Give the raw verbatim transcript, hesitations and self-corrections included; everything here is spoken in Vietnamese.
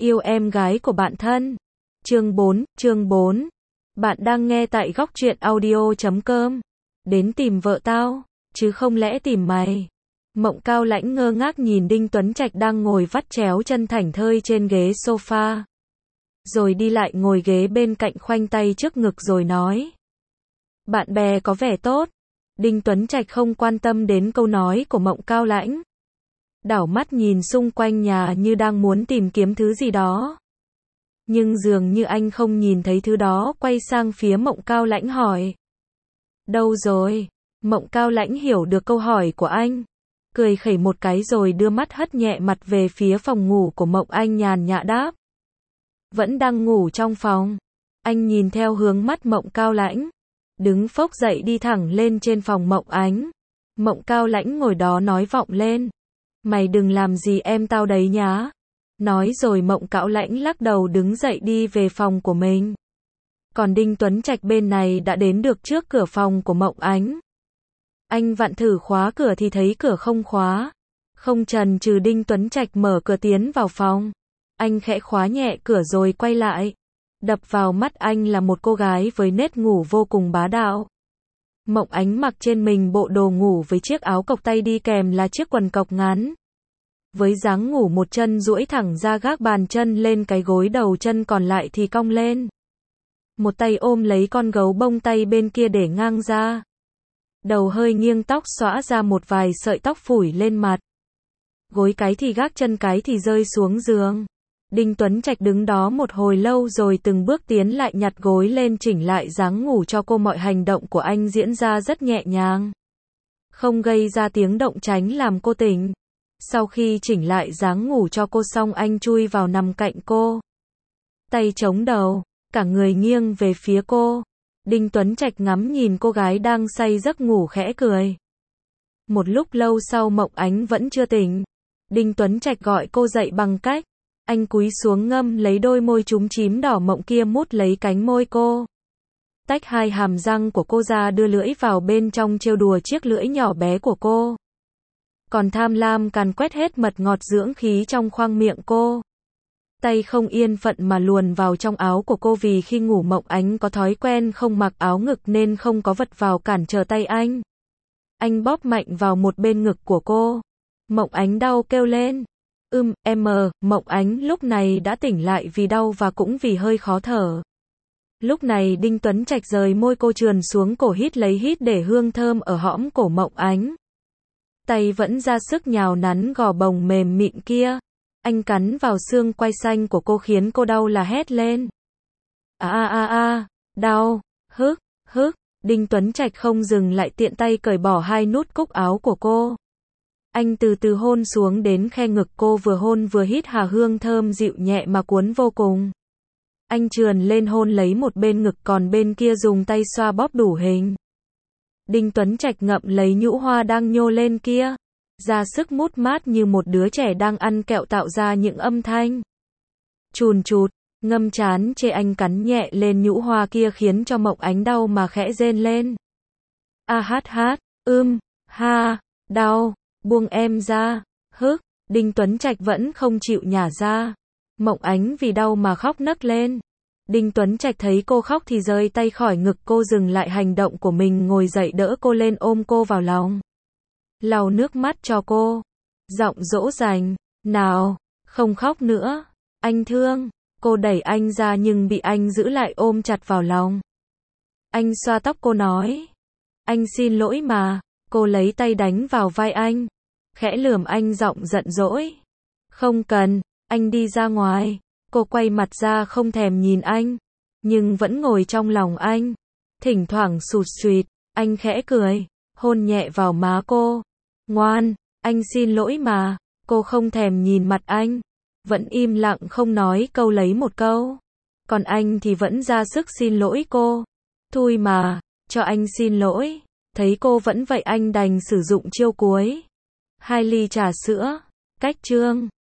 Yêu em gái của bạn thân. Chương bốn, chương bốn. Bạn đang nghe tại góc truyện audio chấm com. Đến tìm vợ tao, chứ không lẽ tìm mày. Mộng Cao Lãnh ngơ ngác nhìn Đinh Tuấn Trạch đang ngồi vắt chéo chân thảnh thơi trên ghế sofa. Rồi đi lại ngồi ghế bên cạnh khoanh tay trước ngực rồi nói. Bạn bè có vẻ tốt. Đinh Tuấn Trạch không quan tâm đến câu nói của Mộng Cao Lãnh. Đảo mắt nhìn xung quanh nhà như đang muốn tìm kiếm thứ gì đó. Nhưng dường như anh không nhìn thấy thứ đó, quay sang phía Mộng Cao Lãnh hỏi. Đâu rồi? Mộng Cao Lãnh hiểu được câu hỏi của anh. Cười khẩy một cái rồi đưa mắt hất nhẹ mặt về phía phòng ngủ của Mộng Anh, nhàn nhã đáp. Vẫn đang ngủ trong phòng. Anh nhìn theo hướng mắt Mộng Cao Lãnh. Đứng phốc dậy đi thẳng lên trên phòng Mộng Ánh. Mộng Cao Lãnh ngồi đó nói vọng lên. Mày đừng làm gì em tao đấy nhá. Nói rồi Mộng Cao Lãnh lắc đầu đứng dậy đi về phòng của mình. Còn Đinh Tuấn Trạch bên này đã đến được trước cửa phòng của Mộng Ánh. Anh vặn thử khóa cửa thì thấy cửa không khóa. Không chần chừ Đinh Tuấn Trạch mở cửa tiến vào phòng. Anh khẽ khóa nhẹ cửa rồi quay lại. Đập vào mắt anh là một cô gái với nét ngủ vô cùng bá đạo. Mộng Ánh mặc trên mình bộ đồ ngủ với chiếc áo cộc tay đi kèm là chiếc quần cộc ngắn. Với dáng ngủ một chân duỗi thẳng ra gác bàn chân lên cái gối, đầu chân còn lại thì cong lên. Một tay ôm lấy con gấu bông, tay bên kia để ngang ra. Đầu hơi nghiêng, tóc xõa ra một vài sợi tóc phủi lên mặt. Gối cái thì gác, chân cái thì rơi xuống giường. Đinh Tuấn Trạch đứng đó một hồi lâu rồi từng bước tiến lại nhặt gối lên chỉnh lại dáng ngủ cho cô. Mọi hành động của anh diễn ra rất nhẹ nhàng. Không gây ra tiếng động tránh làm cô tỉnh. Sau khi chỉnh lại dáng ngủ cho cô xong, anh chui vào nằm cạnh cô. Tay chống đầu, cả người nghiêng về phía cô. Đinh Tuấn Trạch ngắm nhìn cô gái đang say giấc ngủ khẽ cười. Một lúc lâu sau Mộng Ánh vẫn chưa tỉnh. Đinh Tuấn Trạch gọi cô dậy bằng cách. Anh cúi xuống ngâm lấy đôi môi chúm chím đỏ mọng kia, mút lấy cánh môi cô. Tách hai hàm răng của cô ra, đưa lưỡi vào bên trong trêu đùa chiếc lưỡi nhỏ bé của cô. Còn tham lam càn quét hết mật ngọt dưỡng khí trong khoang miệng cô. Tay không yên phận mà luồn vào trong áo của cô, vì khi ngủ Mộng Ánh có thói quen không mặc áo ngực nên không có vật vào cản trở tay anh. Anh bóp mạnh vào một bên ngực của cô. Mộng Ánh đau kêu lên. Ưm, em mờ, Mộng Ánh lúc này đã tỉnh lại vì đau và cũng vì hơi khó thở. Lúc này Đinh Tuấn Trạch rời môi cô trườn xuống cổ, hít lấy hít để hương thơm ở hõm cổ Mộng Ánh. Tay vẫn ra sức nhào nắn gò bồng mềm mịn kia. Anh cắn vào xương quai xanh của cô khiến cô đau là hét lên. A a a a, đau, hức, hức. Đinh Tuấn Trạch không dừng lại, tiện tay cởi bỏ hai nút cúc áo của cô. Anh từ từ hôn xuống đến khe ngực cô, vừa hôn vừa hít hà hương thơm dịu nhẹ mà cuốn vô cùng. Anh trườn lên hôn lấy một bên ngực, còn bên kia dùng tay xoa bóp đủ hình. Đinh Tuấn Trạch ngậm lấy nhũ hoa đang nhô lên kia, ra sức mút mát như một đứa trẻ đang ăn kẹo, tạo ra những âm thanh chùn chụt, ngâm chán chê. Anh cắn nhẹ lên nhũ hoa kia khiến cho Mộng Ánh đau mà khẽ rên lên. A hát hát, ưm, ha, đau. Buông em ra, hức. Đinh Tuấn Trạch vẫn không chịu nhả ra. Mộng Ánh vì đau mà khóc nấc lên. Đinh Tuấn Trạch thấy cô khóc thì rời tay khỏi ngực cô, dừng lại hành động của mình, ngồi dậy đỡ cô lên, ôm cô vào lòng. Lau nước mắt cho cô. Giọng dỗ dành. Nào, không khóc nữa. Anh thương. Cô đẩy anh ra nhưng bị anh giữ lại, ôm chặt vào lòng. Anh xoa tóc cô nói. Anh xin lỗi mà. Cô lấy tay đánh vào vai anh. Khẽ lườm anh, giọng giận dỗi. Không cần, anh đi ra ngoài. Cô quay mặt ra không thèm nhìn anh. Nhưng vẫn ngồi trong lòng anh. Thỉnh thoảng sụt sùịt. Anh khẽ cười. Hôn nhẹ vào má cô. Ngoan, anh xin lỗi mà. Cô không thèm nhìn mặt anh. Vẫn im lặng không nói câu lấy một câu. Còn anh thì vẫn ra sức xin lỗi cô. Thôi mà, cho anh xin lỗi. Thấy cô vẫn vậy anh đành sử dụng chiêu cuối. Hai ly trà sữa. Cách chương.